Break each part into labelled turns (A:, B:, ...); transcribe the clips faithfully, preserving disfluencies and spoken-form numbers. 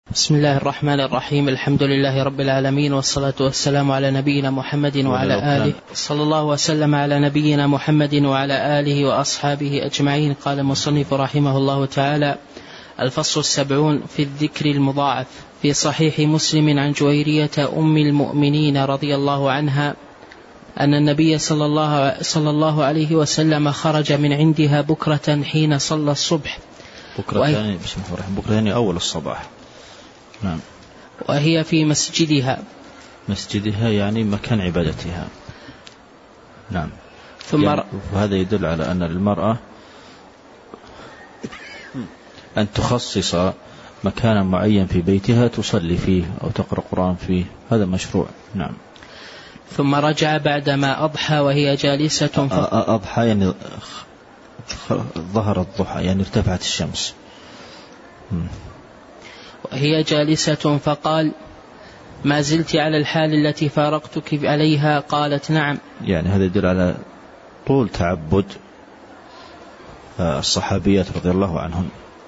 A: بسم الله الرحمن الرحيم. الحمد لله رب العالمين، والصلاة والسلام على نبينا محمد وعلى آله صلى الله وسلم على نبينا محمد وعلى آله وأصحابه أجمعين. قال المصنف رحمه الله تعالى: الفصل السبعون في الذكر المضاعف. في صحيح مسلم عن جويرية أم المؤمنين رضي الله عنها أن النبي صلى الله, صلى الله عليه وسلم خرج من عندها بكرة حين صلى الصبح.
B: بكرة يعني بكرة يعني أول الصباح. نعم.
A: وهي في مسجدها.
B: مسجدها يعني مكان عبادتها. نعم.
A: ثم
B: يعني وهذا يدل على أن المرأة أن تخصص مكانا معين في بيتها تصلي فيه أو تقرأ قرآن فيه، هذا مشروع. نعم.
A: ثم رجع بعدما أضحى وهي جالسة ف...
B: أضحى يعني ظهر الضحى يعني ارتفعت الشمس. م.
A: وهي جالسة فقال: ما زلت على الحال التي فارقتك عليها؟ قالت: نعم.
B: يعني هذا يدل على طول تعبد الصحابيات رضي الله عنهم،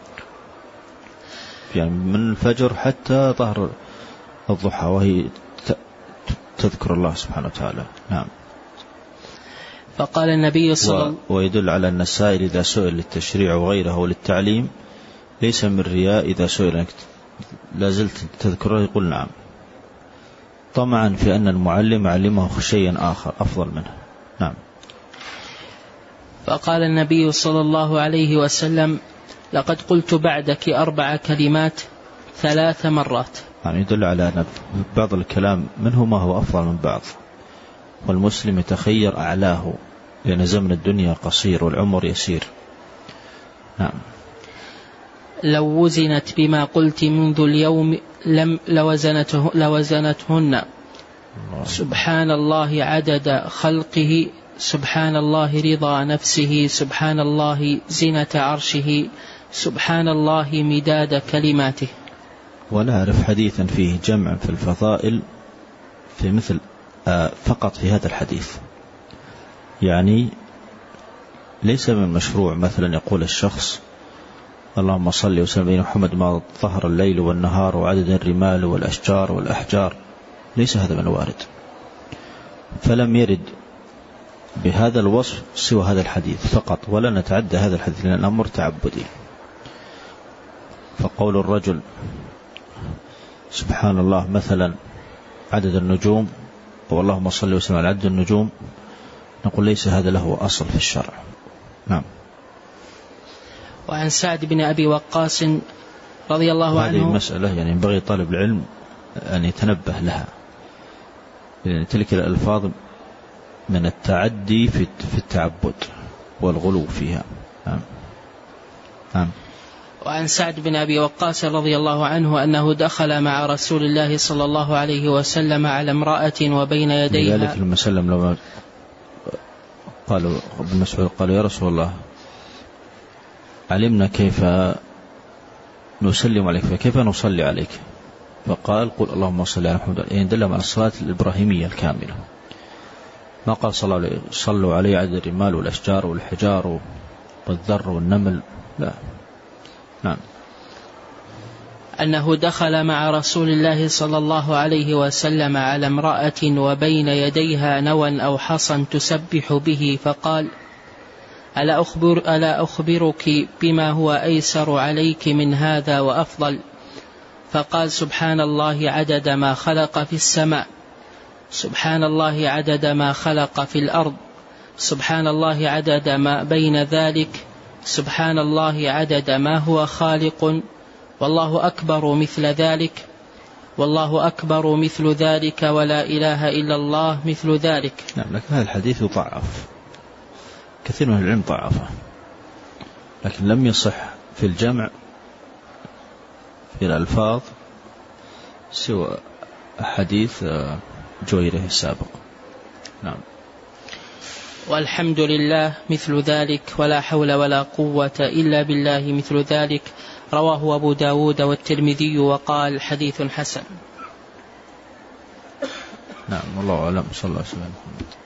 B: يعني من الفجر حتى ظهر الضحى وهي تذكر الله سبحانه وتعالى. نعم.
A: فقال النبي صلى الله عليه
B: وسلم: ويدل على أن السائل إذا سئل للتشريع وغيره وللتعليم ليس من رياء، إذا سئل لا زلت تذكره يقول نعم، طمعا في أن المعلم علمه شيئا آخر أفضل منه. نعم.
A: فقال النبي صلى الله عليه وسلم: لقد قلت بعدك أربع كلمات ثلاث مرات.
B: يعني يدل على أن بعض الكلام منه ما هو أفضل من بعض، والمسلم يتخير أعلاه، لأن زمن الدنيا قصير والعمر يسير. نعم.
A: لو وزنت بما قلت منذ اليوم لم لوزنته لوزنتهن. سبحان الله عدد خلقه، سبحان الله رضا نفسه، سبحان الله زنة عرشه، سبحان الله مداد كلماته.
B: ولا أعرف حديثا فيه جمع في الفضائل في مثل آه فقط في هذا الحديث. يعني ليس من مشروع مثلا يقول الشخص: اللهم صل وسلم على محمد ما ظهر الليل والنهار وعدد الرمال والأشجار والأحجار، ليس هذا من الوارد، فلم يرد بهذا الوصف سوى هذا الحديث فقط، ولا نتعدى هذا الحديث لأن الأمر تعبدي. فقول الرجل سبحان الله مثلا عدد النجوم واللهم صل وسلم على عدد النجوم، نقول ليس هذا له أصل في الشرع. نعم.
A: وعن سعد بن أبي وقاص رضي الله عنه.
B: هذه مسألة يعني ينبغي طالب العلم أن يتنبه لها، لأن تلك الألفاظ من التعدي في التعبد والغلو فيها. نعم. نعم.
A: وعن سعد بن أبي وقاص رضي الله عنه أنه دخل مع رسول الله صلى الله عليه وسلم على امرأة وبين يديها.
B: لذلك لما سلم لما قالوا ابن مسعود قالوا: يا رسول الله علمنا كيف نسلم عليك فكيف نصلي عليك؟ فقال: قل اللهم صل على محمد. يعني دل على الصلاة الإبراهيمية الكاملة، ما قال صلوا عليه عدد الرمال والأشجار والحجار والذر والنمل، لا. نعم.
A: أنه دخل مع رسول الله صلى الله عليه وسلم على امرأة وبين يديها نوى أو حصى تسبح به، فقال: ألا, أخبر ألا أخبرك بما هو أيسر عليك من هذا وأفضل؟ فقال: سبحان الله عدد ما خلق في السماء، سبحان الله عدد ما خلق في الأرض، سبحان الله عدد ما بين ذلك، سبحان الله عدد ما هو خالق، والله أكبر مثل ذلك، والله أكبر مثل ذلك، ولا إله إلا الله مثل ذلك.
B: نعم. لكن هذا الحديث ضعف، كثير من العلم ضعفه، لكن لم يصح في الجمع في الألفاظ سوى حديث جويرية السابق. نعم.
A: والحمد لله مثل ذلك، ولا حول ولا قوة إلا بالله مثل ذلك. رواه أبو داود والترمذي وقال: حديث حسن.
B: نعم. والله أعلم. صلى الله عليه وسلم.